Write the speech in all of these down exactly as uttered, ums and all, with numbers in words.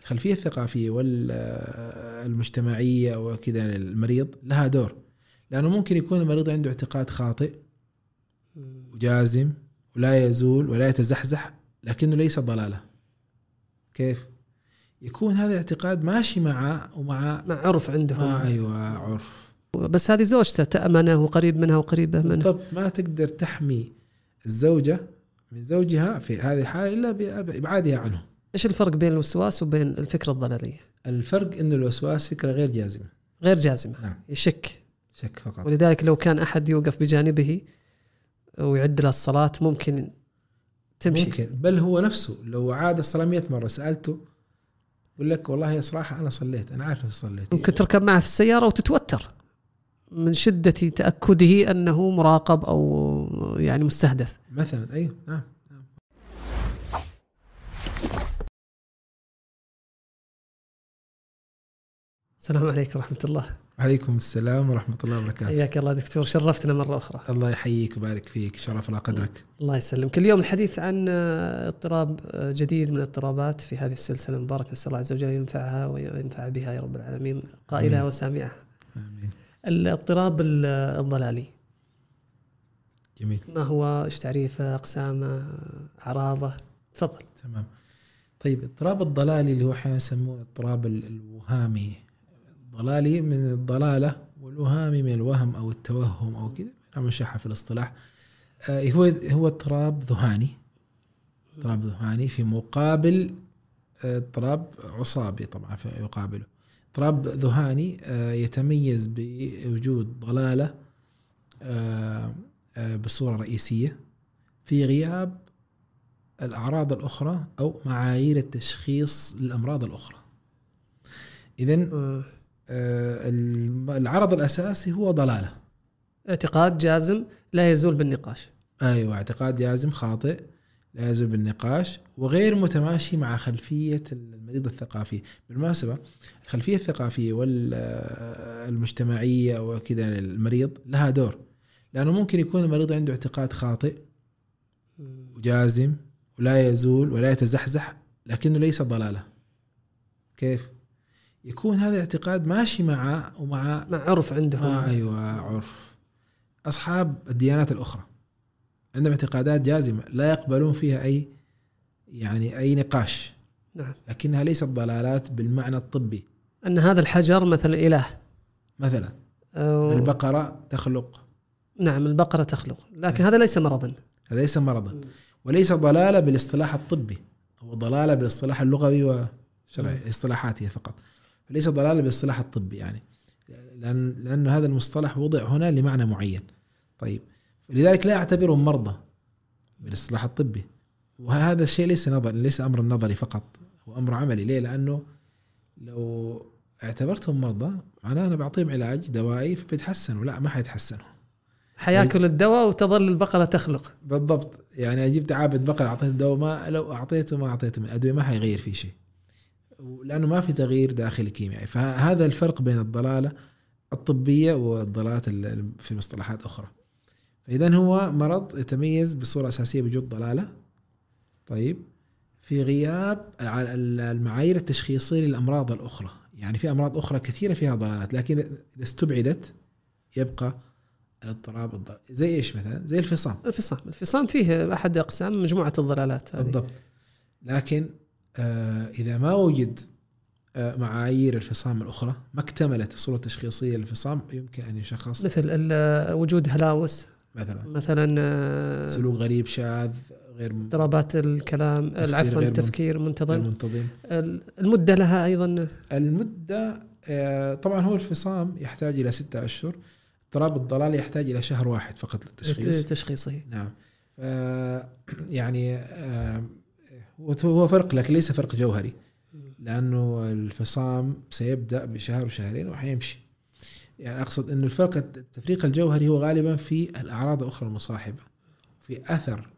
الخلفية الثقافية والمجتمعية وكذا المريض لها دور، لأنه ممكن يكون المريض عنده اعتقاد خاطئ وجازم ولا يزول ولا يتزحزح لكنه ليس ضلالة. كيف يكون هذا الاعتقاد ماشي مع ومع مع عرف عندهم؟ آه أيوة عرف. بس هذه زوجته تأمنه وقريب منها وقريبة منها. بالضبط، ما تقدر تحمي الزوجة من زوجها في هذه الحالة إلا بإبعادها عنه. إيش الفرق بين الوسواس وبين الفكرة الضلالية؟ الفرق إنه الوسواس فكرة غير جازمة. غير جازمة. نعم. يشك. شك فقط. ولذلك لو كان أحد يوقف بجانبه ويعد له الصلاة ممكن تمشي. ممكن، بل هو نفسه لو عاد الصلاة مئة مرة سألته يقول لك والله يا صراحة أنا صليت، أنا عارف صليت. ممكن تركب معه في السيارة وتتوتر من شدة تأكده أنه مراقب أو يعني مستهدف مثلا. أيوه نعم. السلام عليكم ورحمة الله. عليكم السلام ورحمة الله وبركاته. حياك الله دكتور، شرفتنا مرة أخرى. الله يحييك وبارك فيك، شرف الله قدرك. الله يسلمك. اليوم الحديث عن اضطراب جديد من الاضطرابات في هذه السلسلة المباركة، نسأل الله عز وجل ينفعها وينفع بها يا رب العالمين قائلها وسامعها. آمين. الاضطراب الضلالي. جميل. ما هو، ايش تعريفه، أقسامه، أعراضه؟ تفضل. تمام. طيب الاضطراب الضلالي اللي هو احيانا يسموه الاضطراب الوهامي. ضلالي من الضلالة والوهامي من الوهم أو التوهم أو كذا، نعم شاحة في الاصطلاح. آه هو هو اضطراب ذهاني. اضطراب ذهاني في مقابل اضطراب عصابي طبعا في يقابله. اضطراب ذهاني آه يتميز بوجود ضلالة آه آه بصورة رئيسية في غياب الأعراض الأخرى أو معايير التشخيص للأمراض الأخرى. إذن آه العرض الأساسي هو ضلالة، اعتقاد جازم لا يزول بالنقاش. أيوة، اعتقاد جازم خاطئ لا يزول بالنقاش وغير متماشي مع خلفية المريض الثقافي. بالمناسبة الخلفية الثقافية والمجتمعية وكذا المريض لها دور، لأنه ممكن يكون المريض عنده اعتقاد خاطئ وجازم ولا يزول ولا يتزحزح لكنه ليس ضلالة. كيف يكون هذا الاعتقاد ماشي مع ومع مع عرف عندهم. آه أيوة عرف. أصحاب الديانات الأخرى عندهم اعتقادات جازمة لا يقبلون فيها أي يعني أي نقاش. نعم. لكنها ليست ضلالات بالمعنى الطبي، أن هذا الحجر مثلا إله مثلا أو البقرة تخلق. نعم البقرة تخلق، لكن هذا ليس مرضا. هذا ليس مرضا وليس ضلالة بالاصطلاح الطبي، هو ضلالة بالاصطلاح اللغوي وشرعي اصطلاحاتي فقط، فليس ضلالة بالاصطلاح الطبي يعني لأن لأن هذا المصطلح وضع هنا لمعنى معين. طيب لذلك لا أعتبرهم مرضى بالاصطلاح الطبي، وهذا الشيء ليس نظر ليس أمر نظري فقط، هو أمر عملي. ليه؟ لأنه لو اعتبرتهم مرضى معناه أنا بعطيهم علاج دوائي فبيتحسنوا، لا ما حيتحسنوا، حياكل الدواء وتظل البقرة تخلق. بالضبط. يعني أجيب تعابد بقرة أعطيته دواء، ما لو أعطيته ما أعطيته من أدوية ما حيغير فيه شيء، لأنه ما في تغيير داخلي كيميائي. فهذا الفرق بين الضلالة الطبية والضلالات في مصطلحات أخرى. فإذن هو مرض يتميز بصورة أساسية بوجود ضلالة. طيب في غياب المعايير التشخيصية للأمراض الأخرى، يعني في أمراض أخرى كثيرة فيها ضلالات لكن إذا استبعدت يبقى الاضطراب الضلالي. زي إيش مثلا؟ زي الفصام. الفصام الفصام فيه أحد أقسام مجموعة الضلالات هذه. بالضبط. لكن آه إذا ما وجد آه معايير الفصام الأخرى، ما اكتملت الصورة التشخيصية للفصام، يمكن أن يشخص مثل وجود هلاوس مثلا مثلا سلوك غريب شاذ، غير اضطرابات الكلام، العفو التفكير منتظم. منتظم. المدة لها أيضا المدة آه طبعا هو الفصام يحتاج إلى ستة أشهر، اضطراب الضلال يحتاج إلى شهر واحد فقط للتشخيص. تشخيصه. نعم. آه يعني آه هو فرق لكن ليس فرق جوهري، لأنه الفصام سيبدأ بشهر وشهرين وحيمشي. يعني أقصد أنه الفرق التفريق الجوهري هو غالبا في الأعراض الأخرى المصاحبة، في أثر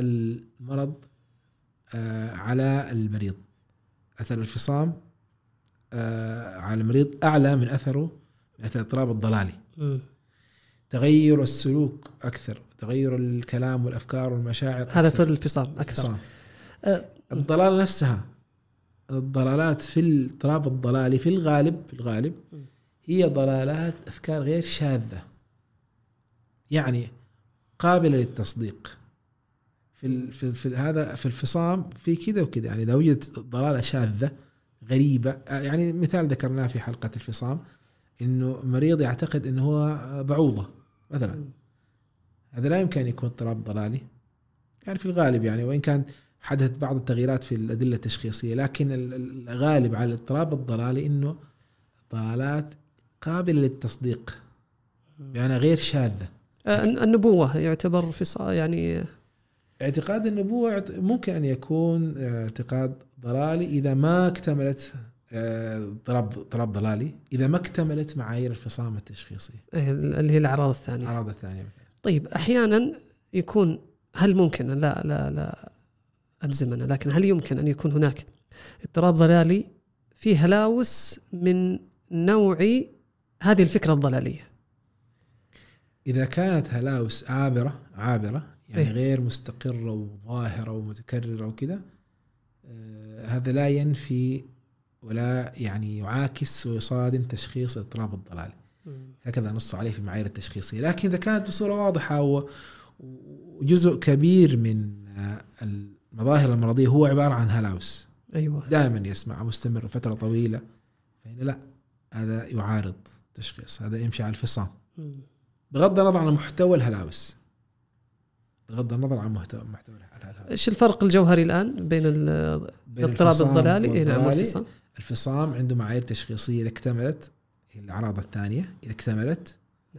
المرض آه على المريض. أثر الفصام آه على المريض أعلى من أثره من أثر الاضطراب الضلالي. م. تغير السلوك أكثر، تغير الكلام والأفكار والمشاعر هذا أكثر. في الفصام أكثر. أه الضلال نفسها الضلالات في الاضطراب الضلالي في الغالب في الغالب هي ضلالات أفكار غير شاذة، يعني قابلة للتصديق. في في, في هذا في الفصام في كذا وكذا، يعني إذا وجدت ضلالة شاذة غريبة، يعني مثال ذكرناه في حلقة الفصام إنه مريض يعتقد إنه هو بعوضة مثلا، هذا لا يمكن أن يكون اضطراب ضلالي يعني في الغالب، يعني وإن كان حدثت بعض التغييرات في الأدلة التشخيصية، لكن الغالب على الاضطراب الضلالي إنه ضلالات قابلة للتصديق يعني غير شاذة. النبوة يعتبر فصام، يعني اعتقاد النبوة ممكن أن يكون اعتقاد ضلالي إذا ما اكتملت اضطراب اضطراب ضلالي إذا ما اكتملت معايير الفصام التشخيصية اللي هي الأعراض الثانية. الأعراض الثانية مثلا. طيب أحيانا يكون، هل ممكن، لا لا لا أجزمنا، لكن هل يمكن أن يكون هناك اضطراب ضلالي فيه هلاوس من نوع هذه الفكرة الضلالية؟ إذا كانت هلاوس عابرة عابرة يعني إيه؟ غير مستقرة وظاهرة ومتكررة وكذا، آه هذا لا ينفي ولا يعني يعاكس ويصادم تشخيص الاضطراب الضلالي، هكذا نص عليه في المعايير التشخيصية. لكن إذا كانت بصورة واضحة وجزء كبير من المظاهر المرضية هو عبارة عن هلاوس أيوة. دائما يسمع مستمر فترة طويلة، فهنا لا، هذا يعارض تشخيص، هذا يمشي على الفصام بغض النظر عن محتوى الهلاوس، بغض النظر عن محتوى محتوى الهلاوس. إيش الفرق الجوهري الآن بين الاضطراب الضلالي والفصام؟ الفصام عنده معايير تشخيصية، إذا اكتملت الأعراض الثانية، إذا اكتملت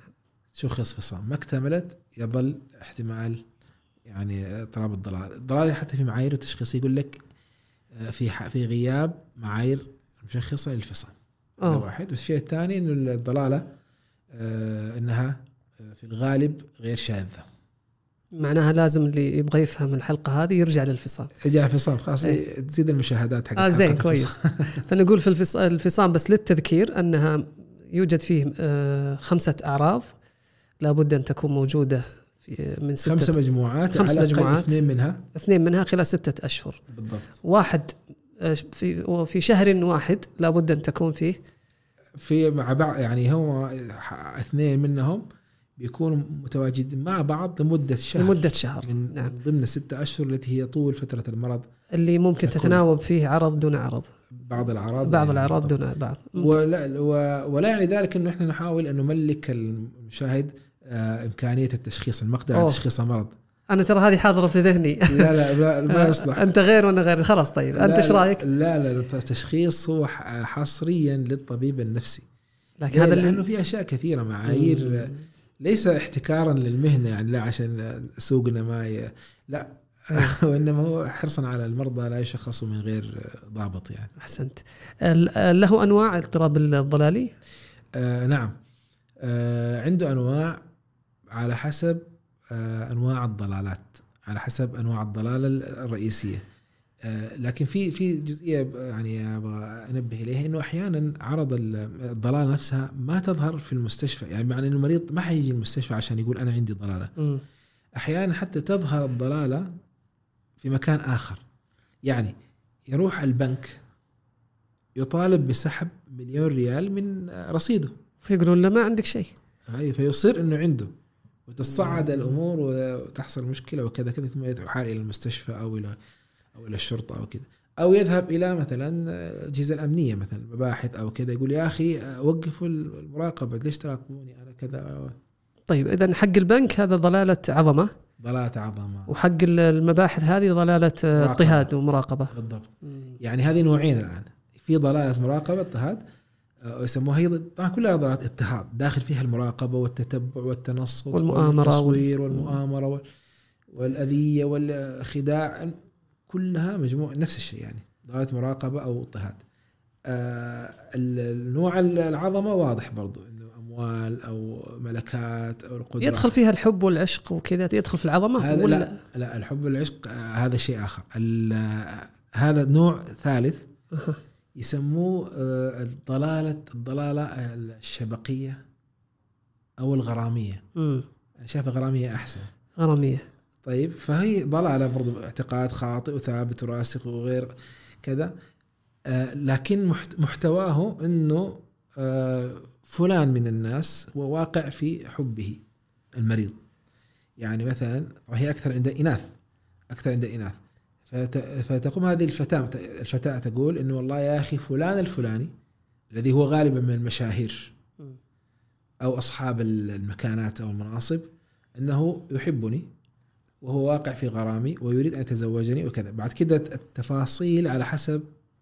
شخص فصام، ما اكتملت يظل احتمال يعني اضطراب الضلال. الضلال حتى في معايير التشخيصية يقول لك في في غياب معايير مشخصة للفصام، هذا واحد. والشيء الثاني إنه الضلالة آه إنها في الغالب غير شاذة، معناها لازم اللي يبغى يفهم الحلقة هذه يرجع للفصام، يرجع الفصام خلاص ايه. تزيد المشاهدات حق آه زين كويس. فنقول في الفصام بس للتذكير أنها يوجد فيه آه خمسة أعراض لابد أن تكون موجودة في من ستة خمسة مجموعات، خمس مجموعات، اثنين منها اثنين منها خلال ستة أشهر بالضبط. واحد في وفي شهر واحد لابد أن تكون فيه في مع بعض، يعني هو اثنين منهم بيكونوا متواجدين مع بعض لمدة شهر لمدة شهر من, نعم. من ضمن الستة أشهر التي هي طول فترة المرض اللي ممكن تتناوب فيه عرض دون عرض، بعض الأعراض بعض الأعراض دون بعض. ولا, ولا يعني ذلك أنه إحنا نحاول أن نملك المشاهد آه إمكانية التشخيص، المقدرة على تشخيص المرض. أنا ترى هذه حاضرة في ذهني. لا لا لا ما يصلح. أنت غير وأنا غير، خلاص طيب أنت إيش رأيك؟ لا لا التشخيص هو حصريا للطبيب النفسي، لكن هذا لأنه في أشياء كثيرة معايير مم. ليس احتكارا للمهنة، يعني لا عشان سوقنا ما ي... لا وإنما هو حرصا على المرضى لا يشخصوا من غير ضابط يعني. أحسنت. له أنواع الاضطراب الضلالي؟ آه نعم، آه عنده أنواع على حسب آه أنواع الضلالات، على حسب أنواع الضلالة الرئيسية. آه لكن في في جزئية يعني أبغى أنبه إليها، إنه أحيانا عرض الضلالة نفسها ما تظهر في المستشفى، يعني معنى إنه المريض ما حيجي المستشفى عشان يقول أنا عندي ضلالة. م. أحيانا حتى تظهر الضلالة في مكان آخر، يعني يروح البنك يطالب بسحب مليون ريال من رصيده، فيقولون له ما عندك شيء، فيصير إنه عنده، وتصعد الأمور وتحصل مشكلة وكذا كذا، ثم يحال إلى المستشفى أو إلى أو إلى الشرطة أو كذا، أو يذهب إلى مثلا الأجهزة الأمنية مثلا مباحث أو كذا، يقول يا أخي وقفوا المراقبة ليش تراقبوني أنا كذا. طيب إذن حق البنك هذا ضلالة عظمة، ضلالة عظمة، وحق المباحث هذه ضلالة اضطهاد ومراقبة. بالضبط. يعني هذه نوعين الآن، في ضلالة مراقبة اضطهاد يسموها هي طبعا كلها ضلالات اضطهاد، داخل فيها المراقبة والتتبع والتنصت والمؤامرة والتصوير والمؤامرة والأذية والخداع، كلها مجموعة نفس الشيء، يعني ضلالة مراقبة أو اضطهاد. آه النوع العظمة واضح برضو، إنه أموال أو ملكات أو القدرة، يدخل فيها الحب والعشق وكذا، يدخل في العظمة ولا لا, لا الحب والعشق آه هذا شيء آخر. هذا نوع ثالث يسموه آه الضلالة الضلالة الشبقية أو الغرامية. م. أنا شايف غرامية أحسن. غرامية طيب، فهي ضلالة برضو، اعتقاد خاطئ وثابت وراسخ وغير كذا، آه لكن محتواه أنه آه فلان من الناس وواقع في حبه المريض. يعني مثلا وهي أكثر عند إناث أكثر عند إناث فتقوم هذه الفتاة الفتاة تقول إنه والله يا أخي فلان الفلاني الذي هو غالبا من المشاهير أو أصحاب المكانات أو المناصب أنه يحبني وهو واقع في غرامي ويريد أن يتزوجني وكذا. بعد كده التفاصيل على حسب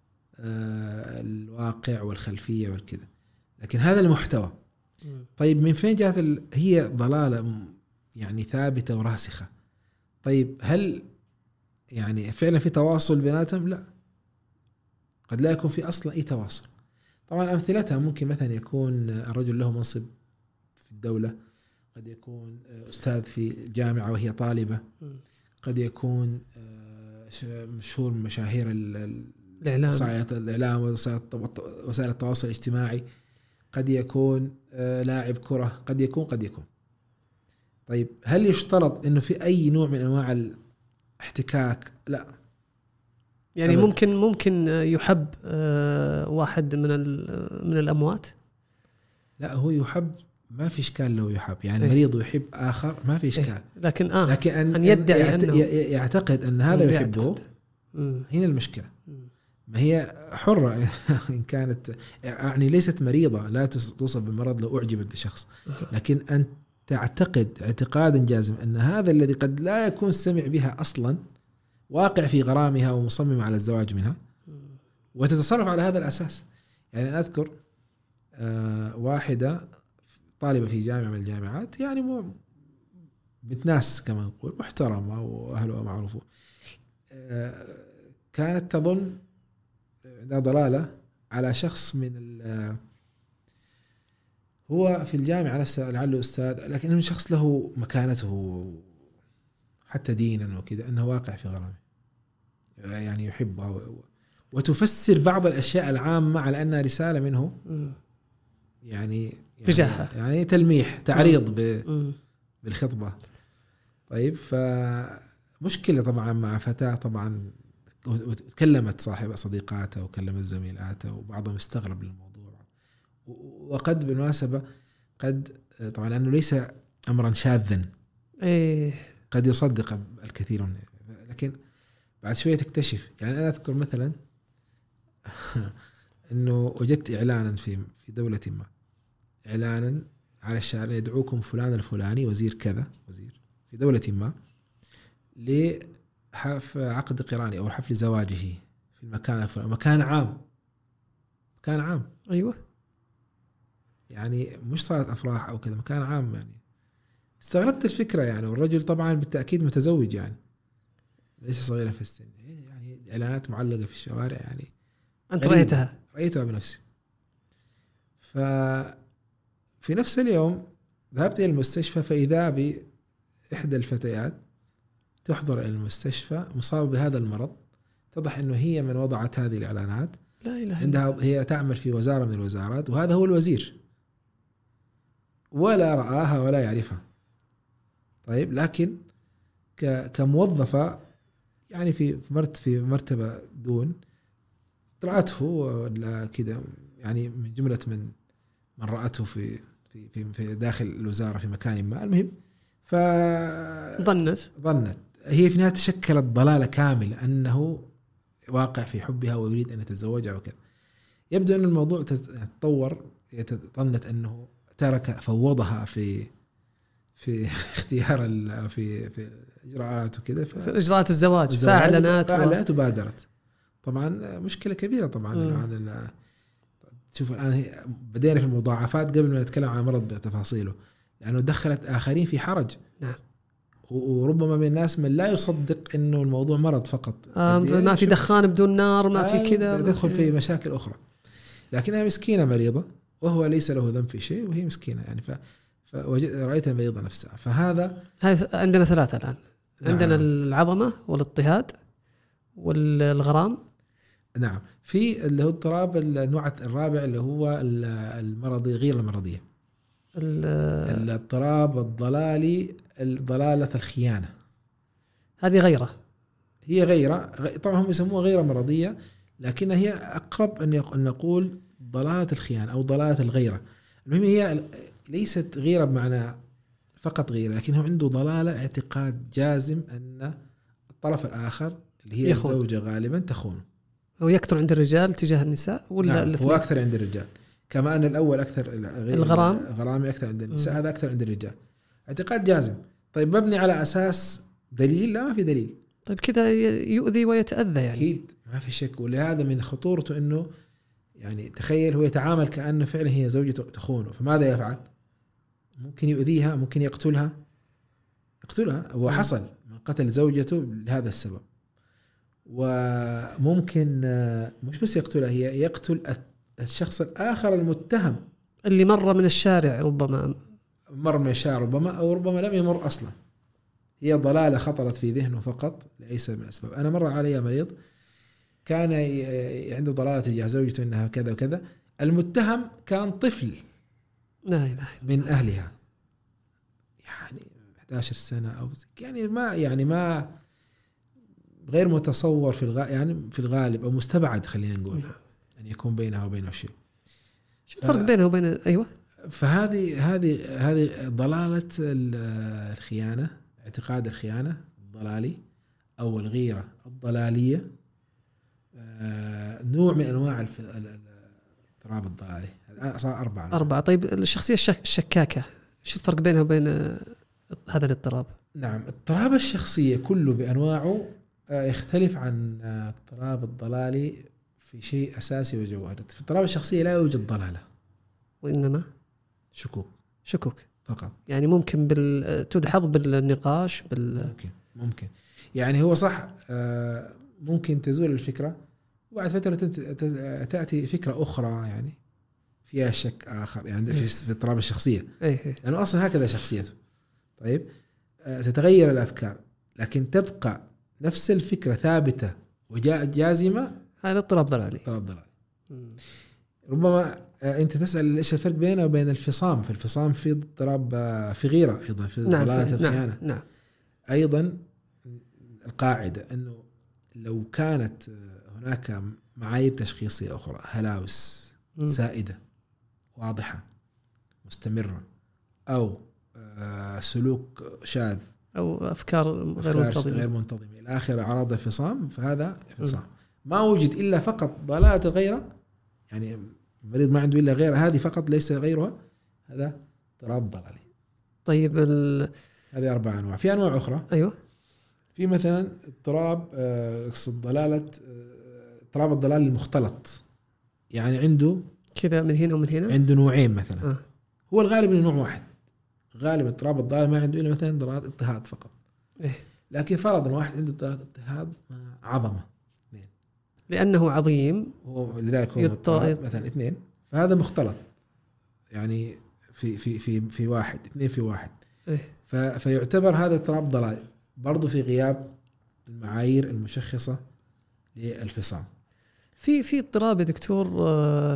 الواقع والخلفية والكذا، لكن هذا المحتوى. طيب من فين جاءت ال... هي ضلالة يعني ثابتة وراسخة. طيب هل يعني فعلا في تواصل بيناتهم؟ لا، قد لا يكون في أصلا أي تواصل. طبعا أمثلتها ممكن مثلا يكون الرجل له منصب في الدولة، قد يكون أستاذ في جامعة وهي طالبة، قد يكون مشهور من مشاهير الإعلام الإعلام ووسائل التواصل الاجتماعي، قد يكون لاعب كرة، قد يكون قد يكون طيب هل يشترط إنه في أي نوع من أنواع الاحتكاك؟ لا، يعني أبداً. ممكن ممكن يحب واحد من من الأموات؟ لا، هو يحب، ما في إشكال لو يحب، يعني إيه؟ مريض يحب آخر ما في إشكال، إيه؟ لكن آه لكن أن, أن يدعي يعت... أنه يعتقد أن هذا يحبه، هنا المشكلة. ما هي حرة إن كانت، يعني ليست مريضة، لا توصف بالمرض لو أعجبت بشخص، لكن أن تعتقد اعتقادا جازما أن هذا الذي قد لا يكون سمع بها أصلا واقع في غرامها ومصمم على الزواج منها، وتتصرف على هذا الأساس. يعني أنا أذكر آه واحدة طالبة في جامعة من الجامعات، يعني مو بتناس كما نقول محترمة وأهلها معروفون، آه كانت تظن عندها ضلالة على شخص من هو في الجامعة نفسها لعله أستاذ، لكن شخص له مكانته حتى دينا وكذا، أنه واقع في غرامه، يعني يحبها وتفسر بعض الأشياء العامة على أنها رسالة منه، يعني تجاهها، يعني, يعني تلميح تعريض بالخطبة. طيب فمشكلة طبعا مع فتاة، طبعا وتكلمت صاحبة صديقاتها وكلمت زميلاتها وبعضهم استغرب للموضوع، وقد بالمناسبة قد طبعا لأنه ليس أمرا شاذا إيه قد يصدق الكثير، لكن بعد شوية تكتشف. يعني أنا أذكر مثلا أنه وجدت إعلانا في في دولة ما، إعلانا على الشارع يدعوكم فلان الفلاني وزير كذا، وزير في دولة ما، لحفل عقد قراني أو حفل زواجه في المكان الفلاني، مكان عام، مكان عام. أيوة، يعني مش صارت أفراح أو كذا، مكان عام. يعني استغربت الفكرة، يعني والرجل طبعا بالتأكيد متزوج، يعني ليس صغيرا في السن، يعني إعلانات معلقة في الشوارع، يعني أنت رأيتها؟ رأيتها بنفسي. ففي نفس اليوم ذهبت إلى المستشفى، فإذا بإحدى الفتيات تحضر إلى المستشفى مصابة بهذا المرض، اتضح إنه هي من وضعت هذه الإعلانات. لا إله، عندها هي تعمل في وزارة من الوزارات، وهذا هو الوزير، ولا رآها ولا يعرفها. طيب لكن كموظفة يعني في في مرتبة دون، رأته ولا كده، يعني من جملة من من رأته في في في في داخل الوزارة في مكان ما، المهم فظنت ظنت هي في النهاية تشكلت ضلالة كاملة أنه واقع في حبها ويريد أن يتزوجها وكذا. يبدو أن الموضوع تطور، ظنت أنه ترك فوضها في في اختيار في في إجراءات وكذا، في إجراءات الزواج، فأعلنت فأعلنت وبادرت. طبعا مشكلة كبيرة طبعا. الآن شوف الآن بدينا في المضاعفات قبل ما نتكلم عن المرض بتفاصيله، لأنه دخلت آخرين في حرج. نعم. وربما من الناس من لا يصدق إنه الموضوع مرض فقط، آه ما في دخان بدون نار، ما في كذا، تدخل في مشاكل أخرى. لكنها مسكينة مريضة وهو ليس له ذنب في شيء، وهي مسكينة يعني. ف فرأيتها مريضة نفسها. فهذا عندنا ثلاثة الآن. نعم. عندنا العظمة والاضطهاد والغرام. نعم. في اللي هو اضطراب النوع الرابع اللي هو المرضي غير المرضية، الاضطراب الضلالي، ضلالة الخيانة. هذه غيره، هي غيره طبعا هم يسموها غير مرضية، لكنها هي أقرب أن نقول ضلالة الخيانة أو ضلالة الغيرة. المهم هي ليست غيرة بمعنى فقط غيرة، لكنه عنده ضلالة اعتقاد جازم أن الطرف الآخر اللي هي يخون. الزوجة غالبا تخونه. هو يكثر عند الرجال تجاه النساء ولا نعم هو أكثر عند الرجال، كما أن الأول أكثر الغرام غرامي أكثر عند النساء، هذا أكثر عند الرجال. اعتقاد جازم. طيب مبني على أساس دليل؟ لا ما في دليل. طيب كذا يؤذي ويتأذى يعني. أكيد ما في شك. ولهذا من خطورته أنه يعني تخيل هو يتعامل كأنه فعلا هي زوجته تخونه، فماذا يفعل؟ ممكن يؤذيها، ممكن يقتلها يقتلها هو حصل من قتل زوجته لهذا السبب. وممكن مش بس يقتلها، هي يقتل الشخص الآخر المتهم اللي مر من الشارع، ربما مر من الشارع ربما أو ربما لم يمر أصلا. هي ضلالة خطرت في ذهنه فقط ليس من الأسباب. أنا مر علي مريض كان عنده ضلالة تجاه زوجته إنها كذا وكذا، المتهم كان طفل لا إله من أهلها، يعني إحدى عشرة سنة أو يعني ما يعني ما غير متصور في الغالب، يعني في الغالب أو مستبعد خلينا نقول أن يكون بينها وبينه شيء. شو الفرق ف... بينها وبين أيوة؟ فهذه هذه هذه ضلالة الخيانة، اعتقاد الخيانة الضلالي أو الغيرة الضلالية، نوع من أنواع الاضطراب الضلالي. صار أربعة أربعة. طيب الشخصية الشكاكة شو الفرق بينها وبين هذا الاضطراب؟ نعم اضطراب الشخصية كله بأنواعه يختلف عن اضطراب الضلالي في شيء أساسي وجوهري. في اضطراب الشخصية لا يوجد ضلالة وإنما شكوك شكوك فقط. يعني ممكن بال... تدحض بالنقاش بال... ممكن ممكن يعني هو صح ممكن تزول الفكرة وبعد فترة تأتي فكرة أخرى يعني فيها شك آخر، يعني في في اضطراب الشخصية لأنه يعني أصلا هكذا شخصيته. طيب تتغير الأفكار لكن تبقى نفس الفكرة ثابتة وجازمة، هذا اضطراب ضلالي. اضطراب ضلالي. ربما أنت تسأل إيش الفرق بينه وبين الفصام. في الفصام في اضطراب، في غيرة أيضا، في نعم ضلالة الخيانة. نعم نعم. أيضا القاعدة أنه لو كانت هناك معايير تشخيصية أخرى، هلاوس م. سائدة واضحة مستمرة أو سلوك شاذ أو أفكار غير منتظمة غير منتظمة إلى آخر أعراض الفصام، فهذا فصام. ما وجد إلا فقط ضلالة الغيرة، يعني المريض ما عنده إلا غير هذه فقط ليس غيرها، هذا اضطراب ضلالي. طيب ال... هذه أربع أنواع. في أنواع أخرى أيوة. في مثلا اضطراب اقصد ضلالة اضطراب الضلال المختلط، يعني عنده كذا من هنا ومن هنا، عنده نوعين مثلا. آه. هو الغالب انه نوع واحد، غالب اضطراب الضلال ما عنده الا مثلا ضلالات اضطهاد فقط. إيه؟ لكن فرضا واحد عنده ضلالات اضطهاد مع عظمة اثنين، لأنه عظيم ولذلك هو اضطهاد مثلا اثنين، فهذا مختلط يعني في في في في واحد اثنين في واحد. إيه؟ فيعتبر هذا اضطراب ضلالي برضو في غياب المعايير المشخصة للفصام. في في اضطراب يا دكتور، آه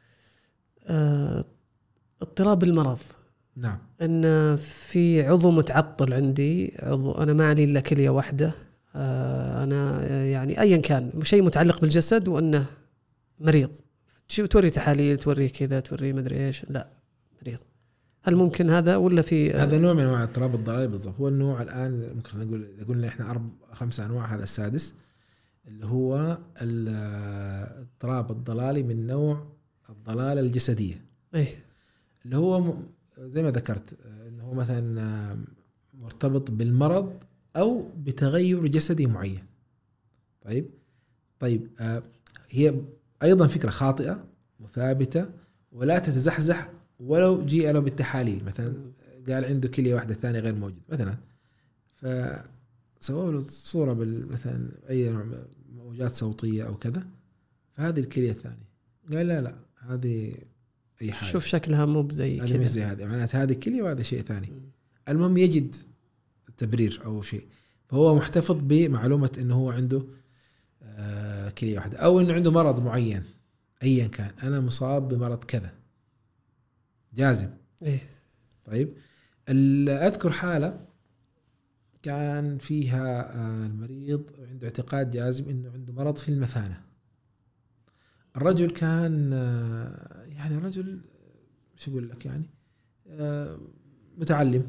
آه اضطراب المرض. نعم. ان في عضو متعطل عندي، عضو انا ما علي الا كليه واحده، آه انا يعني ايا كان شيء متعلق بالجسد وانه مريض، شو توري تحاليل توري كذا توري مدري ايش، لا مريض. هل ممكن هذا ولا في آه هذا نوع من انواع اضطراب الضلال بالضبط؟ هو النوع الان ممكن نقول اذا قلنا احنا اربع خمسه انواع، هذا السادس اللي هو الاضطراب الضلالي من نوع الضلالة الجسدية. ايه اللي هو زي ما ذكرت انه هو مثلا مرتبط بالمرض او بتغير جسدي معين. طيب طيب آه هي ايضا فكرة خاطئة وثابتة ولا تتزحزح ولو جيء له بالتحاليل، مثلا قال عنده كلية واحدة الثانية غير موجود مثلا، فسووا له صورة مثلا اي نوع موجات صوتية او كذا، فهذه الكلية الثانية قال لا لا هذه أي حاجة، شوف شكلها مو زي كذا، مش زي هذه، معناته هذه كلية وهذا شيء ثاني. المهم يجد تبرير أو شيء، فهو محتفظ بمعلومة إنه هو عنده آه كلية واحدة، أو إنه عنده مرض معين أيا كان، أنا مصاب بمرض كذا جازم. إيه. طيب أذكر حالة كان فيها آه المريض عنده اعتقاد جازم إنه عنده مرض في المثانة، الرجل كان يعني رجل شو أقول لك يعني متعلم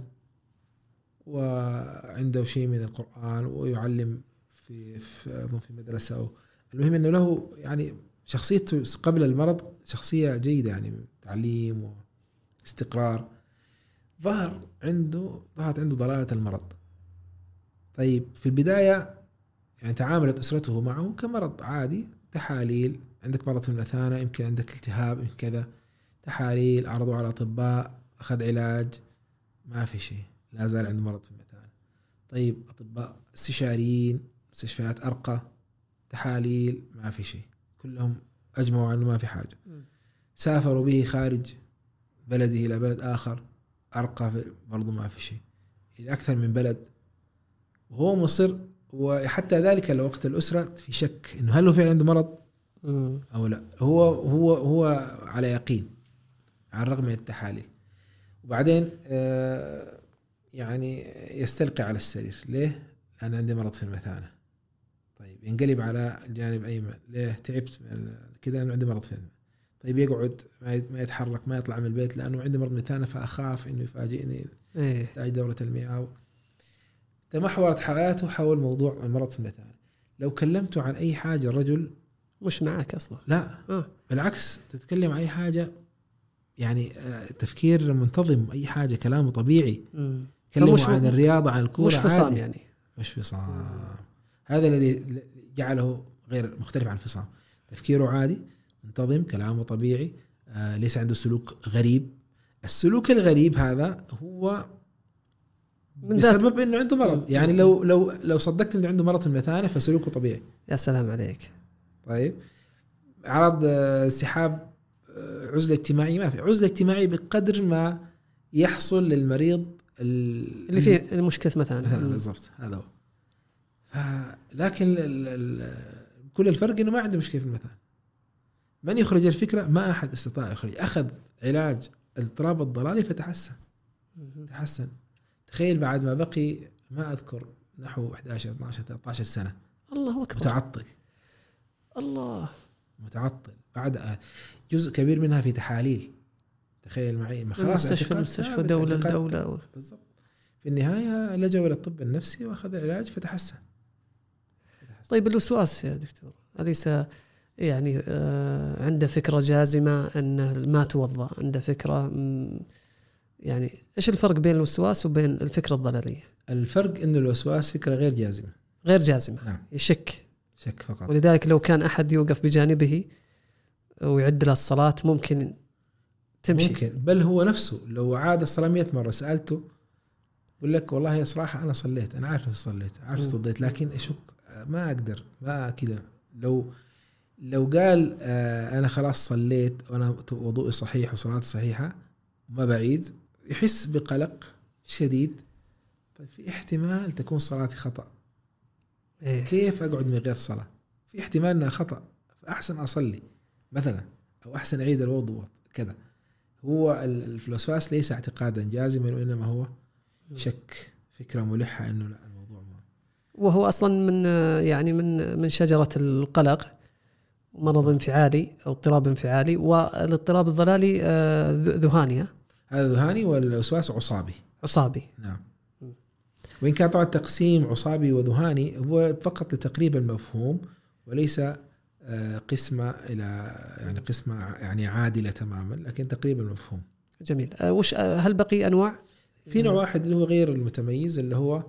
وعنده شيء من القرآن ويعلم في في في مدرسة. المهم إنه له يعني شخصيته قبل المرض شخصية جيدة يعني تعليم واستقرار. ظهر عنده ظهرت عنده ضلالة المرض. طيب في البداية يعني تعاملت أسرته معه كمرض عادي، تحاليل عندك مرض في المثانة، يمكن عندك التهاب، يمكن كذا، تحاليل، عرضوا على أطباء، أخذ علاج، ما في شيء، لا زال عنده مرض في المثانة. طيب أطباء استشاريين، مستشفيات أرقى، تحاليل، ما في شيء، كلهم أجمعوا عنه ما في حاجة. سافروا به خارج بلده إلى بلد آخر أرقى، برضو ما في شيء، إلى أكثر من بلد، وهو مصر. وحتى ذلك الوقت الأسرة في شك إنه هل هو فعلا عنده مرض أو لا. هو هو هو على يقين على الرغم من التحاليل. وبعدين آه يعني يستلقي على السرير. ليه؟ أنا عندي مرض في المثانة. طيب ينقلب على الجانب أيمن. ليه؟ تعبت كذا، أنا عندي مرض في المثانة. طيب يقعد ما يتحرك، ما يطلع من البيت لأنه عندي مرض مثانة، فأخاف إنه يفاجئني يحتاج دورة المياه. تمحورت حياته حول موضوع المرض في المثانة. لو كلمته عن أي حاجة الرجل مش معك أصلا، لا آه. بالعكس تتكلم عن أي حاجة يعني تفكير منتظم، أي حاجة كلامه طبيعي. كلمه عن الرياضة، عن الكورة، مش فصام يعني، مش فصام. هذا الذي جعله غير مختلف عن الفصام. تفكيره عادي منتظم، كلامه طبيعي، آه ليس عنده سلوك غريب. السلوك الغريب هذا هو بسبب انه عنده مرض. يعني لو لو لو صدقت انه عنده مرض في المثانة فسلوكه طبيعي. يا سلام عليك. طيب عرض انسحاب، عزلة اجتماعية، ما في عزلة اجتماعية بقدر ما يحصل للمريض اللي فيه المشكلة مثلا. بالضبط هذا هو. لكن كل الفرق انه ما عنده مشكلة في المثانة. من يخرج الفكرة؟ ما احد استطاع يخرج. اخذ علاج الاضطراب الضلالي فتحسن تحسن تخيل بعد ما بقي ما أذكر نحو إحدى عشر اثنا عشر ثلاثة عشر سنة. الله أكبر. متعطل. الله متعطل بعد جزء كبير منها في تحاليل. تخيل معي ما خلاص مستشفى مستشفى دولة الدولة. بالضبط. في النهاية لجأوا إلى الطب النفسي وأخذ العلاج فتحسن. طيب الوسواس يا دكتور أليس يعني آه عنده فكرة جازمة أن ما توضأ، عنده فكرة يعني إيش الفرق بين الوسواس وبين الفكرة الضلالية؟ الفرق إنه الوسواس فكرة غير جازمة. غير جازمة. نعم. يشك. شك فقط. ولذلك لو كان أحد يوقف بجانبه ويعد له الصلاة ممكن تمشي. ممكن، بل هو نفسه لو عاد الصلاة مئة مرة سألته يقول لك والله يا صراحة أنا صليت، أنا عارف صليت، عارف صليت، لكن أشك ما أقدر ما كده. لو لو قال آه أنا خلاص صليت وأنا وضوئي صحيح وصلاتي صحيحة ما بعيد، يحس بقلق شديد. طيب في احتمال تكون صلاتي خطأ. إيه؟ كيف أقعد من غير صلاة؟ في احتمال أنها خطأ، فأحسن أصلي مثلا، أو أحسن أعيد الوضوء كذا. هو الوسواس ليس اعتقادا جازما، وإنما هو شك، فكرة ملحة إنه لا الموضوع ما. وهو أصلا من يعني من من شجرة القلق، مرض انفعالي أو اضطراب انفعالي. والاضطراب الضلالي ذهاني. هذا ذهاني، والوسواس عصابي. عصابي. نعم. وإن كان طبعا تقسيم عصابي وذهاني هو فقط لتقريب المفهوم، وليس قسمة إلى يعني قسمة يعني عادلة تماما، لكن تقريب المفهوم. جميل. وش هل بقي أنواع؟ في نوع واحد اللي هو غير المتميز، اللي هو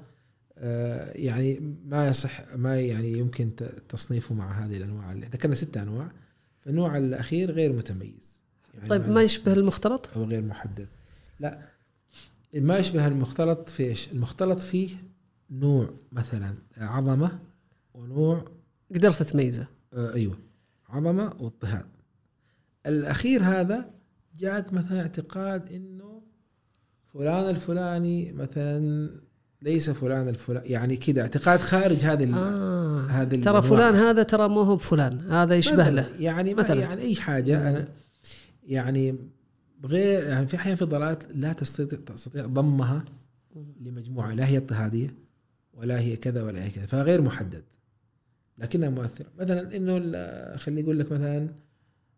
يعني ما يصح ما يعني يمكن تصنيفه مع هذه الأنواع اللي ذكرنا ستة أنواع. فالنوع الأخير غير متميز. يعني طيب ما يشبه المختلط أو غير محدد؟ لا، ما يشبه المختلط في إيش؟ المختلط فيه نوع مثلا عظمة ونوع قدرت تميزه. آه أيوة، عظمة واضطهاد. الأخير هذا جاءك مثلا اعتقاد إنه فلان الفلاني مثلا ليس فلان الفلاني، يعني كده اعتقاد خارج هذه آه. هذه ترى فلان هذا ترى مو هو بفلان، هذا يشبه له يعني مثلا يعني أي حاجة. أنا يعني بغير يعني في أحيان في ضلالات لا تستطيع تستطيع ضمها لمجموعة، لا هي اضطهادية ولا هي كذا ولا هي كذا، فغير محدد لكنها مؤثرة. مثلا إنه خلي يقول لك مثلا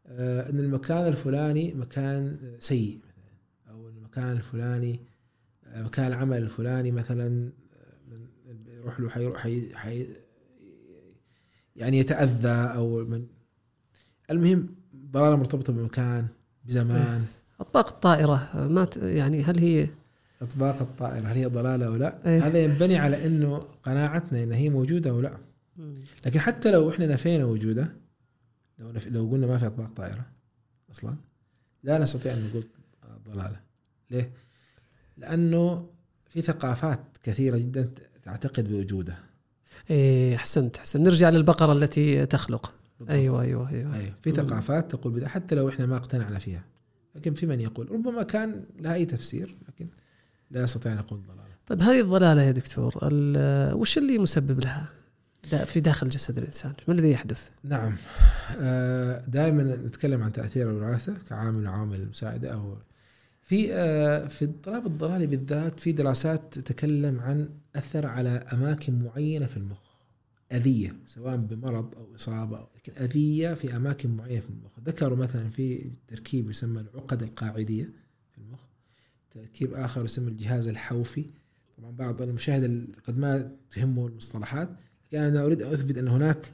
أن المكان الفلاني مكان سيء مثلا، أو المكان الفلاني مكان العمل الفلاني مثلا يروح له حيروح حي حي يعني يتأذى، أو من المهم ضلالة مرتبطة بمكان بزمان. أطباق الطائرة ما يعني هل هي أطباق الطائرة هل هي ضلالة أو لا؟ إيه؟ هذا ينبني على إنه قناعتنا إن هي موجودة أو لا. لكن حتى لو إحنا نفينا وجودها، لو نف... لو قلنا ما في أطباق طائرة أصلا، لا نستطيع أن نقول ضلالة. ليه؟ لأنه في ثقافات كثيرة جدا تعتقد بوجودها. إيه أحسنت أحسنت نرجع للبقرة التي تخلق. بالضبط. أيوة أيوة أيوة, أيوة. في ثقافات تقول بدا حتى لو إحنا ما اقتنعنا فيها، لكن في من يقول ربما كان لها أي تفسير، لكن لا أستطيع أن أقول ضلالة. طيب هذه الضلالة يا دكتور وش اللي مسبب لها في داخل جسد الإنسان؟ ما الذي يحدث؟ نعم، دائما نتكلم عن تأثير الوراثة كعامل من العوامل المساعدة. أو في في الاضطراب الضلالي بالذات في دراسات تتكلم عن أثر على أماكن معينة في المخ، أذية سواء بمرض أو إصابة، لكن أذية في أماكن معينة في المخ. ذكروا مثلا في تركيب يسمى العقد القاعدية في المخ، تركيب آخر يسمى الجهاز الحوفي. طبعا بعض المشاهد قد ما تهمه المصطلحات، لكن أنا أريد أن أثبت أن هناك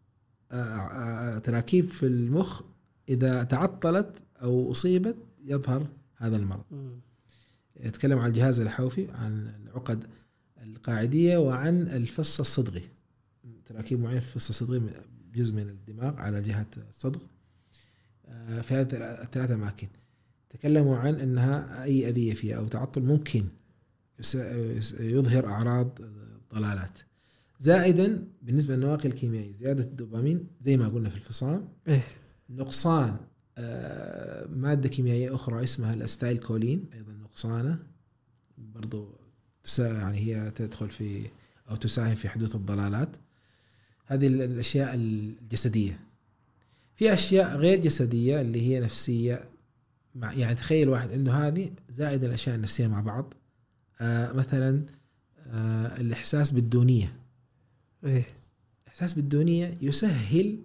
تراكيب في المخ إذا تعطلت أو أصيبت يظهر هذا المرض. يتكلم عن الجهاز الحوفي، عن العقد القاعدية، وعن الفص الصدغي، تراكيب معينة في الفص الصدغي جزء من الدماغ على جهة الصدغ. في هذه الثلاث أماكن تكلموا عن أنها أي أذية فيها أو تعطل ممكن يظهر أعراض ضلالات. زائدا بالنسبة للنواقل الكيميائية زيادة الدوبامين زي ما قلنا في الفصام، إيه؟ نقصان مادة كيميائية أخرى اسمها الأستايل كولين، أيضا نقصانه برضو يعني هي تدخل في أو تساهم في حدوث الضلالات. هذه الأشياء الجسدية. في أشياء غير جسدية اللي هي نفسية، يعني تخيل واحد عنده هذه زائد الأشياء النفسية مع بعض. آه مثلا آه الإحساس بالدونية. إيه؟ الإحساس بالدونية يسهل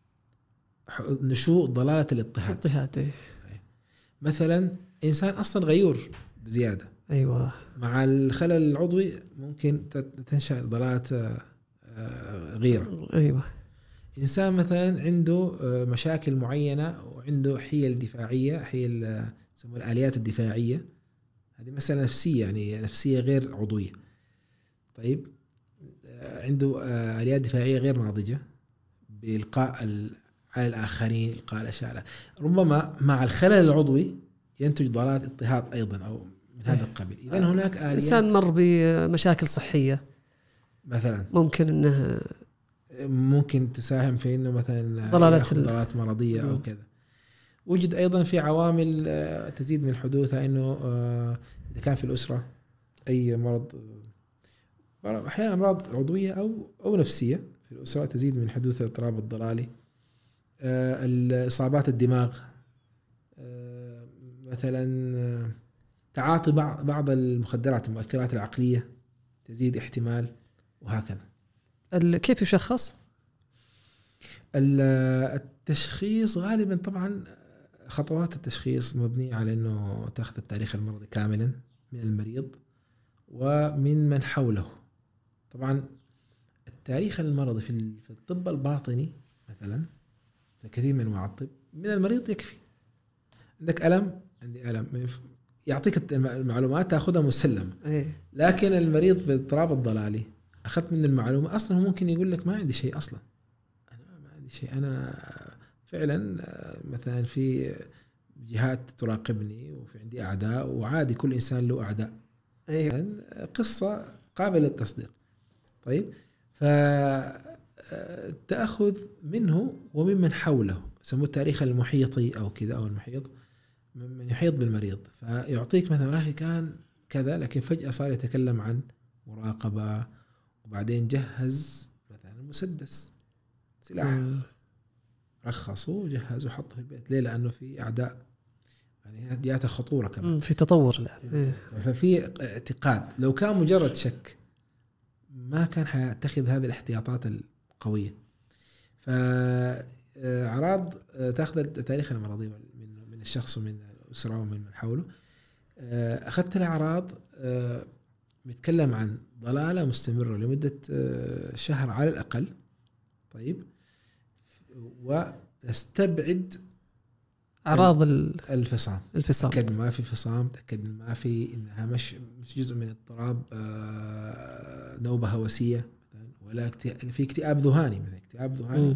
نشوء ضلالة الاضطهاد. الاضطهاد إيه؟ مثلا إنسان أصلا غيور بزيادة، أيوة، مع الخلل العضوي ممكن تنشأ ضلالة غيرة. أيوة. إنسان مثلا عنده مشاكل معينة وعنده حيل دفاعية، حيل يسموها الآليات الدفاعية، هذه مسألة نفسية، يعني نفسية غير عضوية. طيب عنده آليات دفاعية غير ناضجة بإلقاء على الآخرين، إلقاء الأشياء، ربما مع الخلل العضوي ينتج ضلالة اضطهاد أيضا أو من هذا القبيل. إذن هناك آليات. إنسان مر بمشاكل صحية مثلا ممكن إنه ممكن تساهم في إنه مثلا ضلالات ضلالات مرضية أو كذا. وجد أيضا في عوامل تزيد من حدوثها، إنه إذا كان في الأسرة أي مرض، أحيانا أمراض عضوية أو أو نفسية في الأسرة تزيد من حدوث الاضطراب الضلالي. الإصابات الدماغ، مثلا تعاطي بعض بعض المخدرات المؤثرات العقلية تزيد احتمال، وهكذا. كيف يشخص؟ التشخيص غالبا طبعا خطوات التشخيص مبنية على أنه تأخذ التاريخ المرضي كاملا من المريض ومن من حوله. طبعا التاريخ المرضي في الطب الباطني مثلا في كثير من انواع الطب من المريض يكفي. عندك ألم، عندي ألم، يعطيك المعلومات تأخذها مسلمة. لكن المريض بالاضطراب الضلالي أخذت منه المعلومة، أصلا هو ممكن يقول لك ما عندي شيء، أصلا أنا ما عندي شيء، أنا فعلا مثلا في جهات تراقبني وفي عندي أعداء، وعادي كل إنسان له أعداء. أيوة. قصة قابلة للتصديق. طيب، فتأخذ منه وممن حوله، يسموه التاريخ المحيطي أو كذا، أو المحيط من يحيط بالمريض، فيعطيك مثلا راهي كان كذا لكن فجأة صار يتكلم عن مراقبة، وبعدين جهز مثلا مسدس سلاح، رخصه وجهزه وحطه في البيت. ليه؟ لأنه في أعداء، يعني جاءت الخطورة كمان، في تطور. لا. ففي اعتقاد. لو كان مجرد شك ما كان حيتخذ هذه الاحتياطات القوية. أعراض تأخذ التاريخ المرضي من من الشخص ومن الأسرة ومن من حوله. أخذت الأعراض، نتكلم عن ضلالة مستمرة لمدة شهر على الأقل. طيب، واستبعد أعراض الفصام. الفصام تأكد ما في فصام، تأكد ما في إنها مش مش جزء من اضطراب نوبة هوسية ولا في اكتئاب ذهاني، مثلا اكتئاب ذهاني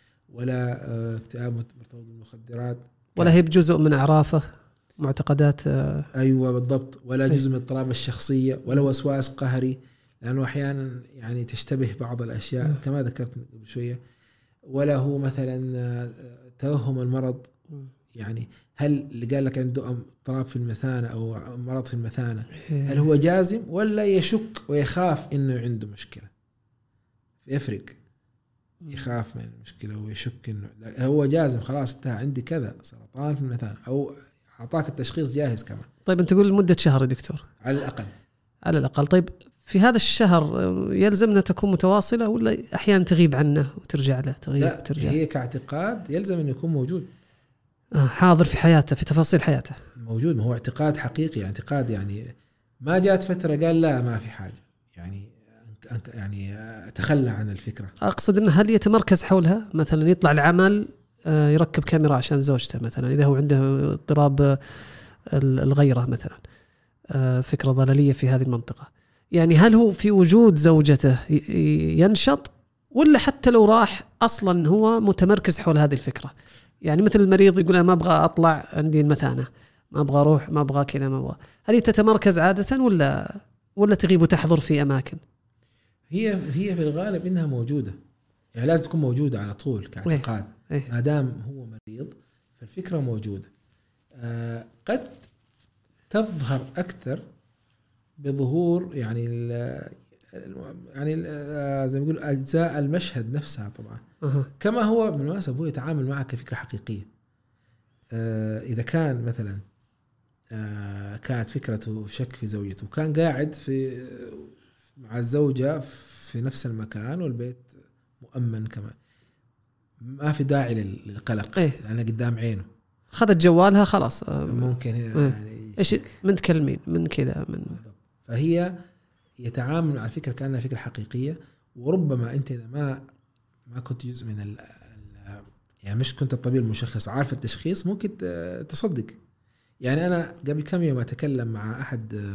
ولا اكتئاب مرتبط بالمخدرات، ولا هي بجزء من أعرافه معتقدات. أيوة بالضبط. ولا جزء من اضطراب الشخصية ولا وسواس قهري، لأنه أحيانا يعني تشتبه بعض الأشياء كما ذكرت قبل شوية. ولا هو مثلا توهم المرض، يعني هل اللي قال لك عنده اضطراب في المثانة أو مرض في المثانة هل هو جازم ولا يشك ويخاف إنه عنده مشكلة؟ يفرق، يخاف من المشكلة ويشك إنه هو جازم خلاص انتهى عندي كذا سرطان في المثانة، أو أعطاك التشخيص جاهز كمان. طيب أنت تقول لمدة شهر يا دكتور على الأقل. على الأقل. طيب في هذا الشهر يلزمنا تكون متواصلة ولا أحيانا تغيب عنه وترجع له؟ تغيب لا، ترجع. هي كاعتقاد يلزم أن يكون موجود، حاضر في حياته، في تفاصيل حياته موجود. ما هو اعتقاد حقيقي، اعتقاد يعني ما جات فترة قال لا ما في حاجة، يعني يعني تخلى عن الفكرة. أقصد أنه هل يتمركز حولها؟ مثلا يطلع العمل يركب كاميرا عشان زوجته مثلا إذا هو عنده اضطراب الغيرة مثلا، فكرة ضلالية في هذه المنطقة. يعني هل هو في وجود زوجته ينشط ولا حتى لو راح أصلا هو متمركز حول هذه الفكرة؟ يعني مثل المريض يقول أنا ما أبغى أطلع عندي المثانة، ما أبغى أروح، ما أبغى كذا، ما أبغى. هل تتمركز عادة ولا ولا تغيب وتحضر في أماكن؟ هي هي في الغالب إنها موجودة، يعني لازم تكون موجودة على طول كاعتقاد. إيه؟ إيه؟ ما دام هو مريض فالفكرة موجودة. آه قد تظهر أكثر بظهور يعني ال يعني ال زي ما يقولوا أجزاء المشهد نفسها طبعا. أه. كما هو بالمناسبة هو يتعامل معك كفكرة حقيقية. آه إذا كان مثلا آه كانت فكرته شك في زوجته وكان قاعد في مع الزوجة في نفس المكان والبيت مؤمن كمان، ما في داعي للقلق. إيه؟ لأنه قدام عينه، خذت جوالها خلاص ممكن يعني إيش من تكلمين من كذا من. فهي يتعامل على فكرة كأنها فكرة حقيقية. وربما أنت إذا ما ما كنت جزء من ال يعني مش كنت الطبيب المشخص عارف التشخيص ممكن تصدق. يعني أنا قبل كم يوم أتكلم مع أحد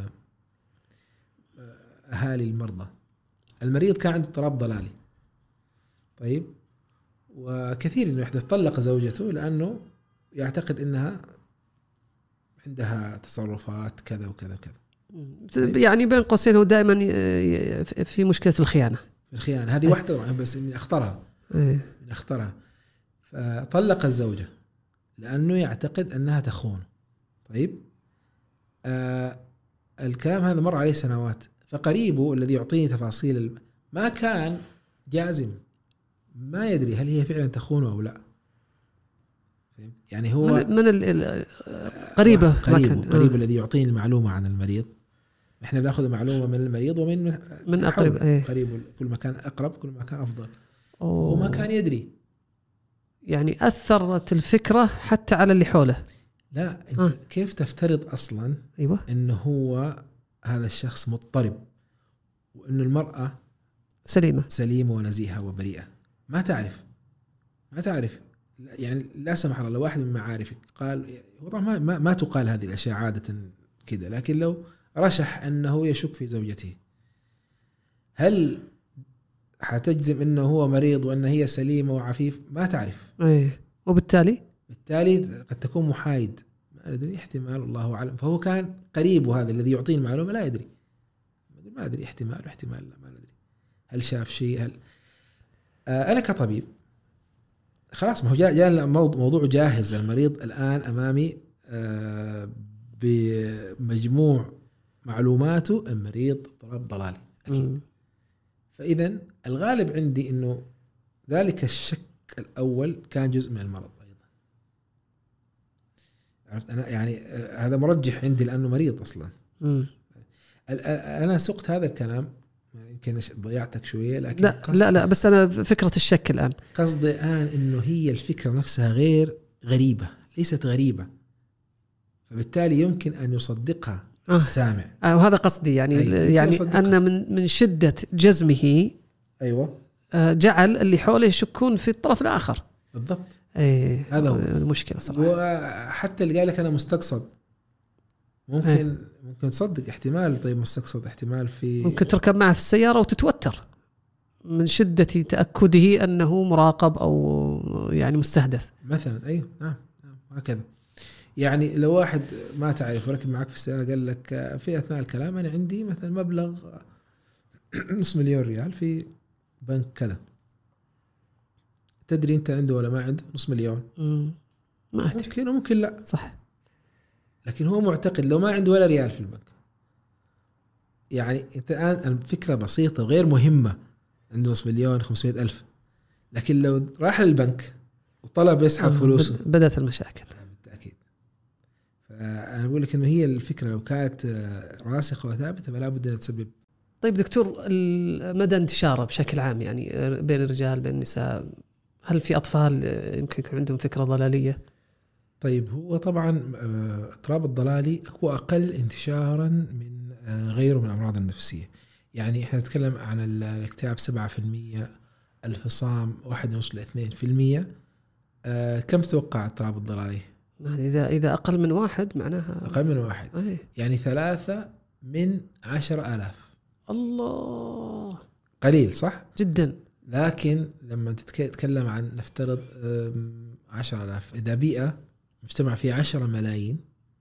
أهالي المرضى، المريض كان عنده اضطراب ضلالي. طيب، وكثير إنه يحدث طلق زوجته لأنه يعتقد إنها عندها تصرفات كذا وكذا وكذا. طيب. يعني بين قوسين هو دائما في مشكلة الخيانة. الخيانة هذه واحدة بس من أخطرها. من أخطرها. فطلق الزوجة لأنه يعتقد أنها تخونه. طيب، آه الكلام هذا مر عليه سنوات، فقريبه الذي يعطيني تفاصيل ما كان جازم، ما يدري هل هي فعلا تخونه أو لا. يعني هو من, من ال قريبه قريبه, قريبه الذي يعطيني المعلومة عن المريض. احنا بناخذ معلومة من المريض ومن من, من أقرب. ايه. قريبه كل ما كان أقرب كل ما كان أفضل. أوه. وما كان يدري. يعني أثرت الفكرة حتى على اللي حوله. لا أنت آه. كيف تفترض أصلا أيوة. إنه هو هذا الشخص مضطرب وإنه المرأة سليمة سليمة ونزيهة وبريئة؟ ما تعرف ما تعرف يعني لا سمح الله لو واحد من معارفك قال، هو طبعا ما, ما تقال هذه الأشياء عادة كده، لكن لو رشح أنه يشك في زوجته، هل حتجزم أنه هو مريض وأن هي سليمة وعفيف؟ ما تعرف. أيه. وبالتالي بالتالي قد تكون محايد، ما أدري، احتمال، الله أعلم. فهو كان قريب، وهذا الذي يعطيني المعلومة لا يدري، ما أدري، احتمال واحتمال لا، ما ندري هل شاف شيء. هل آه أنا كطبيب خلاص، ما هو جاء جاء موضوع جاهز، المريض الآن أمامي آه بمجموع معلوماته، المريض اضطراب ضلالي أكيد. م. فإذا الغالب عندي إنه ذلك الشك الأول كان جزء من المرض أيضا. عرفت أنا يعني آه هذا مرجح عندي لأنه مريض أصلا. م. أنا سقت هذا الكلام يمكن ضيعتك شوية لكن لا لا لا بس أنا فكرة الشك الآن قصدي الآن إنه هي الفكرة نفسها غير غريبة، ليست غريبة، فبالتالي يمكن أن يصدقها آه. السامع. آه وهذا قصدي يعني أيوة. يعني أن من من شدة جزمه أيوة جعل اللي حوله يشكون في الطرف الآخر. بالضبط. أيه هذا هو المشكلة صراحة. وحتى اللي قال لك أنا مستقصد ممكن أيه. ممكن تصدق احتمال. طيب مستقصد احتمال في ممكن تركب معه في السيارة وتتوتر من شدة تأكده أنه مراقب أو يعني مستهدف مثلا. أيوة نعم هكذا. يعني لو واحد ما تعرف وركب معك في السيارة قال لك في أثناء الكلام أنا عندي مثلا مبلغ نص مليون ريال في بنك كذا، تدري أنت عنده ولا ما عنده نص مليون؟ ما أدري. ممكن وممكن لا. صح. لكن هو معتقد لو ما عنده ولا ريال في البنك. يعني أنت الآن الفكرة بسيطة وغير مهمة، عنده نص مليون خمسمائة ألف، لكن لو راح للبنك وطلب يسحب فلوسه بدأت المشاكل بالتأكيد. فأنا أقول لك إنه هي الفكرة لو كانت راسخة وثابتة فلا بد أن تسبب. طيب دكتور، مدى انتشاره بشكل عام يعني بين الرجال بين النساء، هل في أطفال يمكن يكون عندهم فكرة ضلالية؟ طيب هو طبعا اضطراب الضلالي هو أقل انتشارا من غيره من الأمراض النفسية. يعني إحنا نتكلم عن الاكتئاب سبعة في المية، الفصام واحد ونص لاثنين في المية. كم تتوقع اضطراب الضلالي؟ إذا إذا أقل من واحد معناها أقل من واحد. أيه. يعني ثلاثة من عشر آلاف. الله قليل صح؟ جدا. لكن لما تتكلم عن نفترض عشر آلاف، إذا بيئة مجتمع فيه عشرة ملايين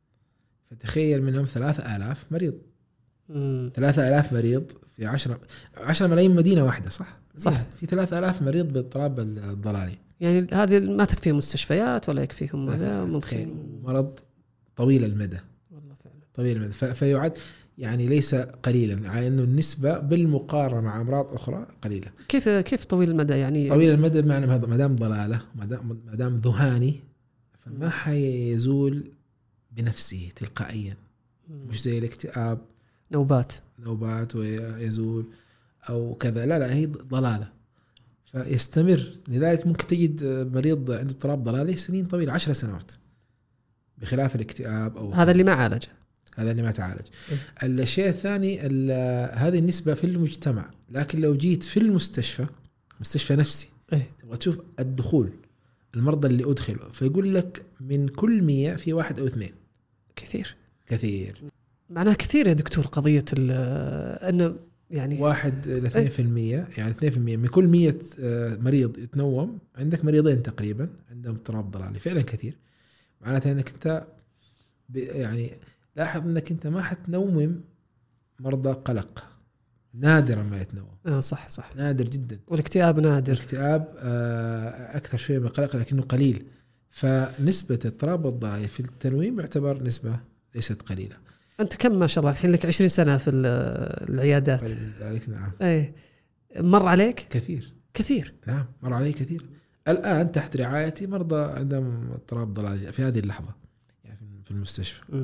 فتخيل منهم ثلاثة آلاف مريض. مم. ثلاثة آلاف مريض في عشرة عشرة ملايين مدينة واحدة صح؟ صح. في ثلاثة آلاف مريض باضطراب الضلالي. يعني هذه ما تكفيهم مستشفيات ولا يكفيهم هذا ممكن مرض طويل المدى. والله فعلا طويل المدى. فيعد يعني ليس قليلا، على انه النسبه بالمقارنه مع امراض اخرى قليله. كيف كيف طويل المدى يعني؟ طويل المدى معنى ما دام ضلاله ما دام ذهاني فما حيزول بنفسه تلقائيا، مش زي الاكتئاب نوبات نوبات ويزول او كذا، لا لا هي ضلاله فيستمر. لذلك ممكن تجد مريض عنده اضطراب ضلالي سنين طويله عشر سنوات، بخلاف الاكتئاب او هذا اللي ما عالج هذا اللي ما تعالج. الشيء الثاني هذه النسبة في المجتمع، لكن لو جيت في المستشفى مستشفى نفسي إيه؟ تبغى تشوف الدخول المرضى اللي أدخلوا فيقول لك من كل مية في واحد أو اثنين. كثير كثير معناها كثير يا دكتور. قضية أنه يعني واحد لاثنين في المية، يعني اثنين في المية من كل مية مريض يتنوم عندك مريضين تقريبا عندهم اضطراب ضلالي. فعلا كثير. معناته أنك أنت يعني لاحظ أنك أنت ما حتنوم مرضى قلق، نادرا ما يتنوم. آه صح صح نادر جدا. والاكتئاب نادر. الاكتئاب آه أكثر شوية من القلق لكنه قليل. فنسبة اضطراب الضلالي في التنويم يعتبر نسبة ليست قليلة. أنت كم ما شاء الله الحين لك عشرين سنة في العيادات. ذلك نعم. أي مر عليك كثير كثير. نعم مر علي كثير. الآن تحت رعايتي مرضى عندهم اضطراب ضلالي في هذه اللحظة يعني في المستشفى. م.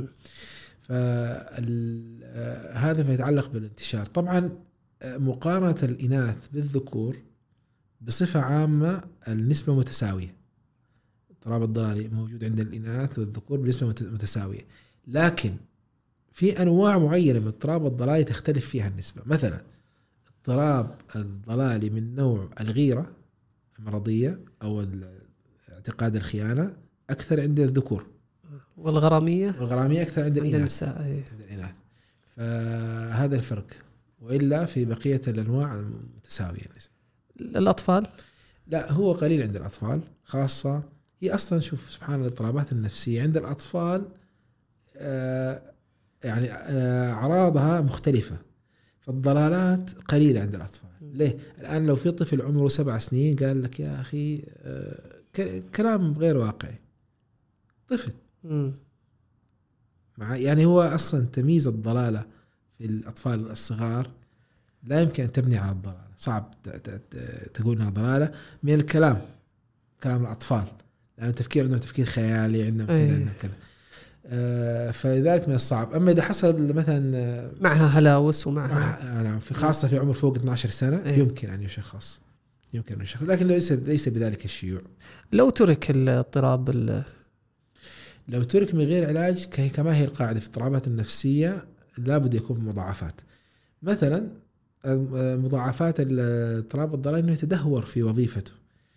فهذا ما يتعلق بالانتشار. طبعا مقارنة الإناث بالذكور بصفة عامة النسبة متساوية. اضطراب الضلالي موجود عند الإناث والذكور بنسبة متساوية، لكن في أنواع معينة من اضطراب الضلالي تختلف فيها النسبة. مثلا اضطراب الضلالي من نوع الغيرة المرضية أو اعتقاد الخيانة أكثر عند الذكور، والغرامية والغرامية أكثر عند الإناث. النساء. عند الإناث. فهذا الفرق، وإلا في بقية الأنواع متساوية. الأطفال لا هو قليل عند الأطفال خاصة. هي أصلا شوف سبحان الاضطرابات النفسية عند الأطفال آه يعني آه أعراضها مختلفة، فالضلالات قليلة عند الأطفال. ليه؟ الآن لو في طفل عمره سبع سنين قال لك يا أخي آه كلام غير واقعي، طفل م. مع يعني هو أصلا تمييز الضلالة في الأطفال الصغار لا يمكن أن تبني على الضلالة. صعب تقول أنها ضلالة من الكلام، كلام الأطفال، لأن التفكير عندهم تفكير خيالي، عندهم كذا عندهم كذا. فلذلك من الصعب. أما إذا حصل مثلا معها هلاوس ومعها مع نعم في خاصة في عمر فوق اثنا عشر سنة إيه؟ يمكن أن يشخص يمكن أن يشخص لكن ليس ليس بذلك الشيوع. لو ترك الاضطراب ال... لو ترك من غير علاج كما هي القاعدة في الاضطرابات النفسية لابد يكون مضاعفات. مثلا مضاعفات الاضطراب الضلالي انه يتدهور في وظيفته،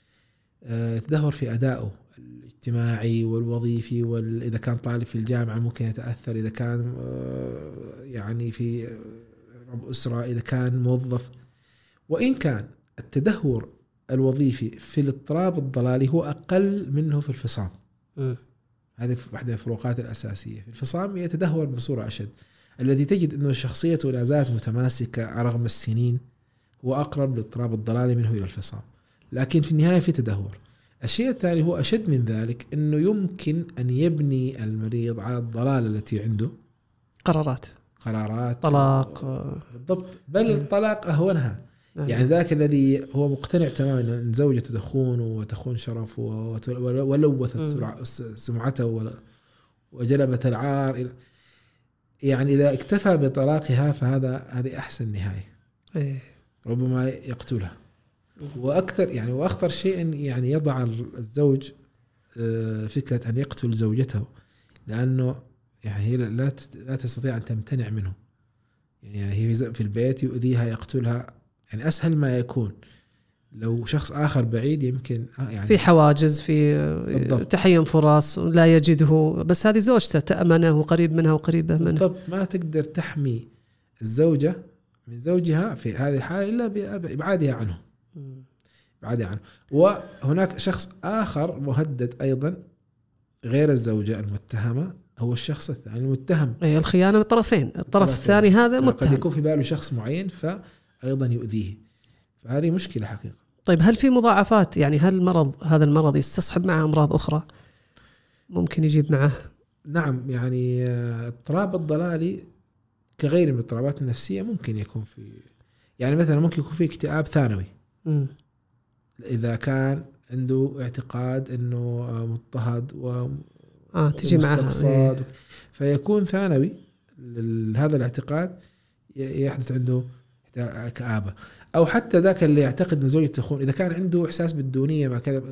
يتدهور في أدائه الاجتماعي والوظيفي، وإذا كان طالب في الجامعة ممكن يتأثر، إذا كان يعني في رب أسرة، إذا كان موظف. وإن كان التدهور الوظيفي في الاضطراب الضلالي هو أقل منه في الفصام. م. هذه واحدة من الفروقات الأساسية. في الفصام يتدهور بصورة أشد، الذي تجد أنه شخصيته لا زالت متماسكة رغم السنين، هو أقرب للاضطراب الضلالي منه إلى الفصام، لكن في النهاية في تدهور. الشيء الثاني هو أشد من ذلك، أنه يمكن أن يبني المريض على الضلال التي عنده قرارات قرارات طلاق بالضبط، بل الطلاق أهونها. يعني ذاك الذي هو مقتنع تماما أن زوجته تخونه وتخون شرفه ولوثت سمعته وجلبت العار، يعني إذا اكتفى بطلاقها فهذا هذه أحسن نهاية. ربما يقتلها. وأكثر يعني وأخطر شيء أن يعني يضع الزوج فكرة أن يقتل زوجته، لأنه يعني هي لا لا تستطيع أن تمتنع منه. يعني هي في البيت يؤذيها يقتلها، يعني أسهل ما يكون. لو شخص آخر بعيد يمكن يعني في حواجز، في بالضبط. تحين فرص لا يجده، بس هذه زوجته تأمنه وقريب منها وقريبة منه. بالضبط. ما تقدر تحمي الزوجة من زوجها في هذه الحالة إلا بإبعادها عنه بعدها عنه. وهناك شخص آخر مهدد أيضا غير الزوجة المتهمة، هو الشخص الثاني المتهم. أي الخيانة من الطرفين، الطرف الثاني هذا متهم، قد يكون في باله شخص معين فأيضا يؤذيه، فهذه مشكلة حقيقة. طيب هل في مضاعفات؟ يعني هل المرض هذا المرض يستصحب معه أمراض أخرى ممكن يجيب معه؟ نعم، يعني اضطراب الضلالي كغير من الاضطرابات النفسية ممكن يكون في، يعني مثلا ممكن يكون في اكتئاب ثانوي. م. إذا كان عنده اعتقاد أنه مضطهد و آه تجي معها، فيكون ثانوي هذا الاعتقاد يحدث عنده كآبة. أو حتى ذاك اللي يعتقد أن زوجته تخون، إذا كان عنده إحساس بالدونية ما كان،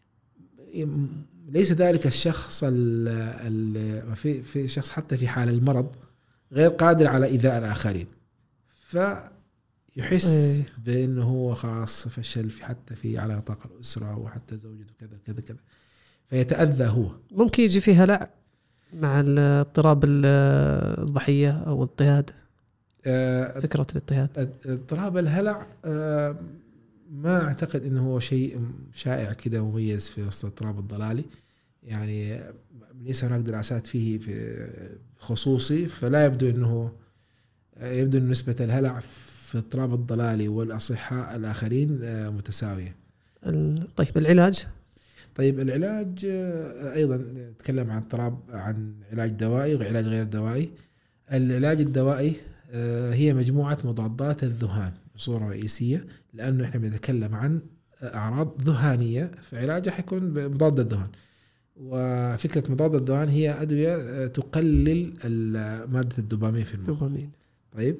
ليس ذلك الشخص ال في في شخص حتى في حال المرض غير قادر على إيذاء الآخرين، فيحس أيه. بأنه هو خلاص فشل في حتى في على نطاق الأسرة وحتى زوجته كذا كذا كذا، فيتأذى هو. ممكن يجي فيه هلع مع اضطراب الضحية أو الاضطهاد. أه فكرة الاضطهاد، اضطراب الهلع أه ما أعتقد أنه هو شيء شائع كده مميز في وسط الاضطراب الضلالي، يعني ليس هناك دراسات فيه في خصوصي، فلا يبدو أنه يبدو أن نسبة الهلع في الاضطراب الضلالي والأصحاء الآخرين متساوية. طيب العلاج؟ طيب العلاج أيضا نتكلم عن اضطراب عن علاج دوائي وعلاج غير دوائي. العلاج الدوائي هي مجموعة مضادات الذهان بصورة رئيسية، لأنه إحنا بنتكلم عن أعراض ذهانية، فعلاجها حيكون بمضاد الذهان. وفكرة مضاد الذهان هي أدوية تقلل مادة الدوبامين في المخ. طيب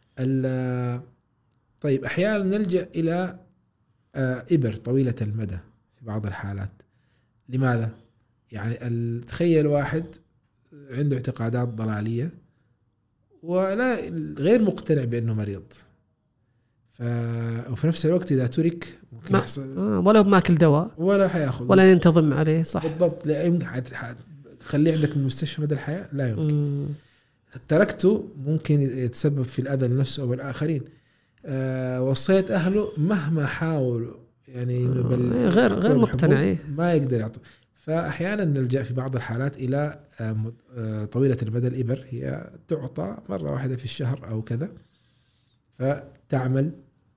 طيب أحيانا نلجأ إلى إبر طويلة المدى في بعض الحالات. لماذا؟ يعني تخيل واحد عنده اعتقادات ضلالية ولا غير مقتنع بأنه مريض، ف... وفي نفس الوقت إذا ترك ممكن ما... يحصل آه ولا بماكل دواء ولا حياخذ ولا ينتظم عليه. صح بالضبط. لا يمكن خليه عندك من المستشفى مدى الحياة، لا يمكن. مم. تركته ممكن يتسبب في الأذى لنفسه أو الآخرين. أه وصيت أهله مهما حاولوا يعني بل غير غير مقتنع ما يقدر يعطي. فأحيانا نلجأ في بعض الحالات إلى طويلة المدى. الإبر هي تعطى مرة واحدة في الشهر أو كذا، فتعمل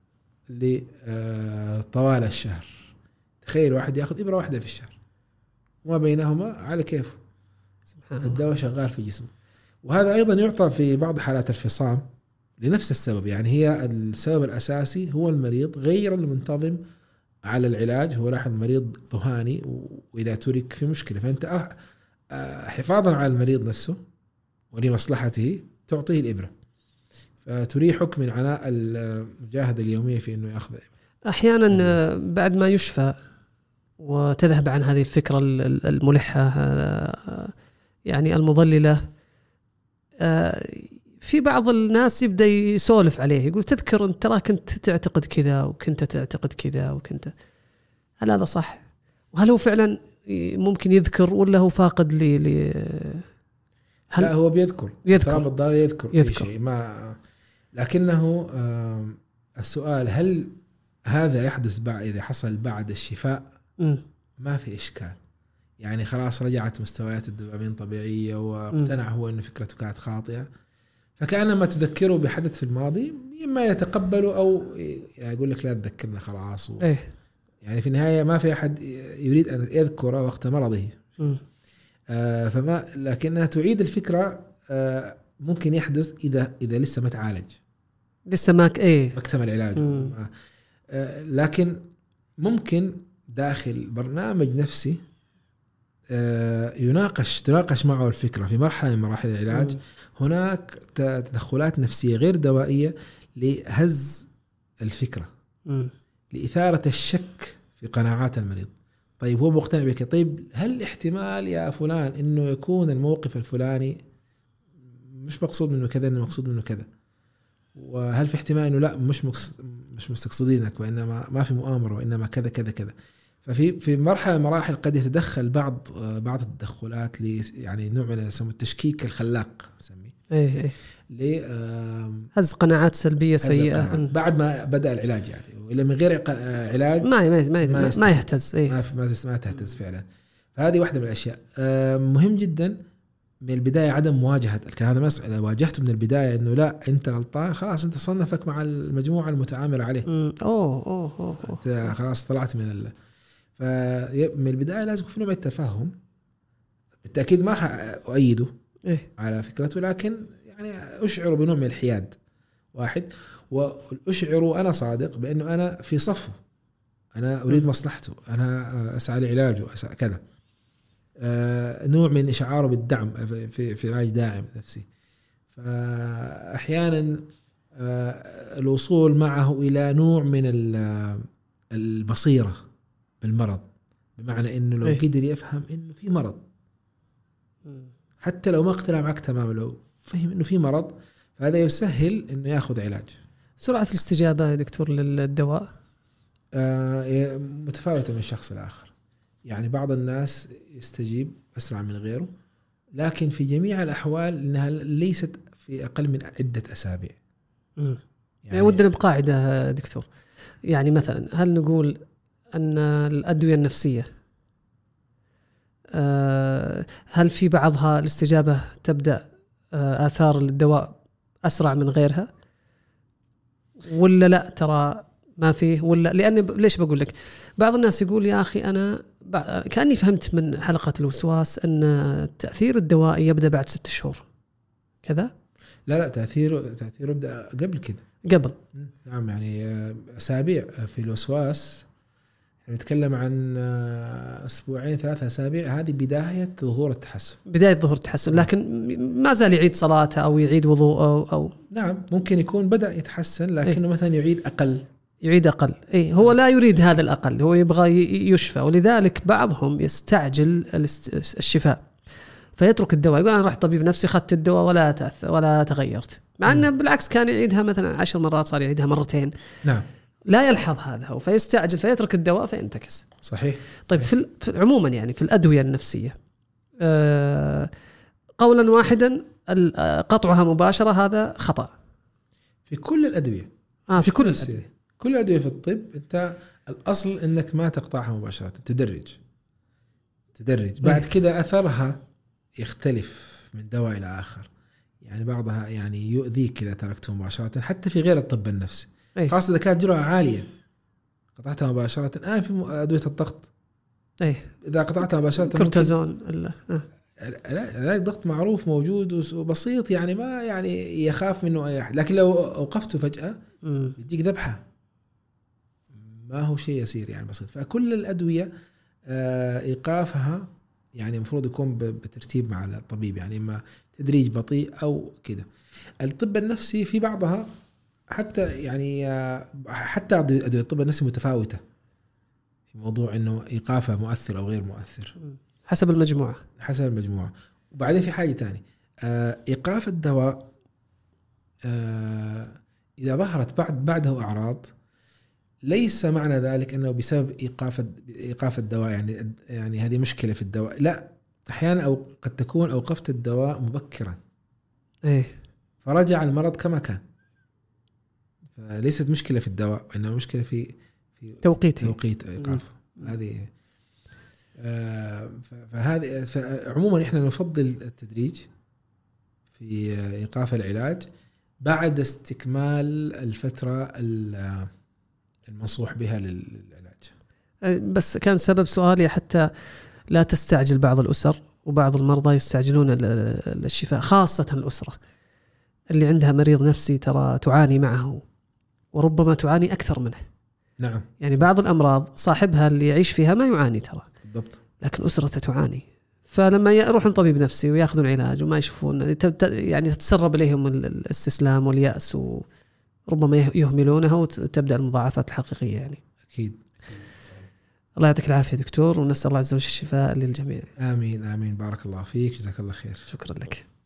لطوال الشهر. تخيل واحد يأخذ إبرة واحدة في الشهر وما بينهما على كيفه، الدواء شغال في جسمه. وهذا أيضا يعطى في بعض حالات الفصام لنفس السبب. يعني هي السبب الأساسي هو المريض غير المنتظم على العلاج، هو لاحظ مريض ذهاني وإذا ترك في مشكلة. فأنت حفاظا على المريض نفسه ولمصلحته تعطيه الإبرة، فتريحك من عناء المجاهدة اليومية في أنه يأخذ. أحيانا بعد ما يشفى وتذهب عن هذه الفكرة الملحة يعني المضللة، في بعض الناس يبدأ يسولف عليه، يقول تذكر أنت ترى كنت تعتقد كذا وكنت تعتقد كذا وكنت، هل هذا صح؟ وهل هو فعلا ممكن يذكر ولا هو فاقد لي لي هل لا هو بيذكر يذكر ترى بالضبط يذكر, يذكر. شيء ما، لكنه السؤال هل هذا يحدث بعد إذا حصل بعد الشفاء؟ م. ما في إشكال، يعني خلاص رجعت مستويات الدوبامين طبيعية واقتنع هو أن فكرته كانت خاطئة، فكأنما تذكره بحدث في الماضي إما يتقبله أو يقول لك لا تذكرنا خلاص و... إيه؟ يعني في النهاية ما في أحد يريد أن يذكره وقت مرضه. آه فما لكنها تعيد الفكرة آه ممكن يحدث إذا إذا لسه ما تعالج، لسه ماك إيه ما اكتمل علاجه. آه لكن ممكن داخل برنامج نفسي آه يناقش تناقش معه الفكرة في مرحلة من مراحل العلاج. م. هناك تدخلات نفسية غير دوائية لهز الفكرة، م. لإثارة الشك في قناعات المريض. طيب هو مقتنع بك، طيب هل احتمال يا فلان إنه يكون الموقف الفلاني مش مقصود منه كذا، إنه مقصود منه كذا، وهل في احتمال إنه لا مش مش مستقصدينك وإنما ما في مؤامرة وإنما كذا كذا كذا. ففي في مرحلة مراحل قد يتدخل بعض بعض التدخلات ل يعني نوع من يسموه التشكيك الخلاق نسميه، إيه إيه ل هز قناعات سلبية سيئة قناعات. بعد ما بدأ العلاج يعني، وإلا من غير علاج ما ما ما, ما, ما يهتز إيه؟ ما ما ما تهتز فعلا. فهذه واحدة من الأشياء. مهم جدا من البداية عدم مواجهة الكلام هذا. مسألة واجهته من البداية إنه لا أنت غلطان، خلاص أنت صنفك مع المجموعة المتآمرة عليه. أوه أوه أوه أنت خلاص طلعت من ال فمن البداية لازم يكون في نوع من التفاهم. بالتأكيد ما أؤيده إيه؟ على فكرته، لكن يعني أشعر بنوع من الحياد واحد، وأشعر أنا صادق بأنه أنا في صفه، أنا أريد مصلحته، أنا أسعى لعلاجه أسعى كذا. آه نوع من إشعاره بالدعم في في علاج داعم نفسي. فأحيانا آه الوصول معه إلى نوع من البصيرة بالمرض، بمعنى إنه لو إيه؟ قدر يفهم إنه في مرض، حتى لو ما اقتنع معك تماما، لو فهم إنه في مرض، فهذا يسهل إنه يأخذ علاج. سرعة الاستجابة يا دكتور للدواء آه متفاوتة من شخص لآخر. يعني بعض الناس يستجيب أسرع من غيره، لكن في جميع الأحوال إنها ليست في أقل من عدة أسابيع. يعني, يعني ودنا بقاعدة دكتور، يعني مثلا هل نقول أن الأدوية النفسية آه هل في بعضها الاستجابة تبدأ آه آثار الدواء أسرع من غيرها، ولا لا ترى ما فيه؟ ولا لأن ليش بقول لك بعض الناس يقول يا أخي أنا كأني فهمت من حلقة الوسواس أن تأثير الدواء يبدأ بعد ست شهور كذا. لا لا تأثيره تأثيره يبدأ قبل كده، قبل. نعم يعني أسابيع في الوسواس. نتكلم عن أسبوعين ثلاثة أسابيع، هذه بداية ظهور التحسن، بداية ظهور التحسن، لكن ما زال يعيد صلاته أو يعيد وضوءه أو, أو نعم ممكن يكون بدأ يتحسن، لكنه إيه؟ مثلا يعيد أقل يعيد أقل إيه؟ هو لا يريد هذا الأقل، هو يبغى يشفى، ولذلك بعضهم يستعجل الشفاء فيترك الدواء، يقول أنا رحت طبيب نفسي أخذت الدواء ولا تأثر ولا تغيرت، مع أنه بالعكس كان يعيدها مثلا عشر مرات صار يعيدها مرتين. نعم لا يلحظ هذا هو، فيستعجل فيترك الدواء فينتكس. صحيح. طيب صحيح. في عموما يعني في الأدوية النفسية آه قولا واحدا قطعها مباشرة هذا خطأ في كل الأدوية. آه في كل الأدوية. كل الأدوية في الطب أنت الأصل أنك ما تقطعها مباشرة، تدرج تدرج بعد كده أثرها يختلف من دواء إلى آخر، يعني بعضها يعني يؤذيك إذا تركته مباشرة، حتى في غير الطب النفسي أيه؟ خاصة إذا كانت جرعة عالية قطعتها مباشرة. الآن في أدوية الضغط أيه؟ إذا قطعتها مباشرة كورتيزون لا آه. لا الضغط معروف موجود وبسيط، يعني ما يعني يخاف منه أي أحد، لكن لو أوقفته فجأة يديك ذبحة، ما هو شيء يسير يعني بسيط. فكل الأدوية إيقافها يعني المفروض يكون بترتيب مع الطبيب، يعني إما تدريج بطيء أو كده. الطب النفسي في بعضها حتى يعني حتى أدوية الطب النفسي متفاوتة في موضوع إنه إيقافه مؤثر أو غير مؤثر حسب المجموعة حسب المجموعة. وبعدين في حاجة تانية، إيقاف الدواء إذا ظهرت بعد بعده أعراض ليس معنى ذلك أنه بسبب إيقاف إيقاف الدواء يعني يعني هذه مشكلة في الدواء، لا، أحيانا أو قد تكون أوقفت الدواء مبكرا إيه فرجع المرض كما كان، فليست مشكلة في الدواء إنما مشكلة في في توقيت توقيت إيقافه. هذه آه فهذه عموما إحنا نفضل التدريج في إيقاف العلاج بعد استكمال الفترة المنصوح بها للعلاج. بس كان سبب سؤالي حتى لا تستعجل بعض الأسر، وبعض المرضى يستعجلون الشفاء، خاصة الأسرة اللي عندها مريض نفسي ترى تعاني معه وربما تعاني أكثر منه. نعم، يعني بعض الأمراض صاحبها اللي يعيش فيها ما يعاني ترى بالضبط، لكن أسرته تعاني. فلما يروحون طبيب نفسي ويأخذون علاج وما يشوفون، يعني تتسرب إليهم الاستسلام واليأس وربما يهملونها وتبدأ المضاعفات الحقيقية. يعني أكيد. الله يعطيك العافية دكتور، ونسأل الله عز وجل الشفاء للجميع. آمين آمين، بارك الله فيك، جزاك الله خير. شكرا لك.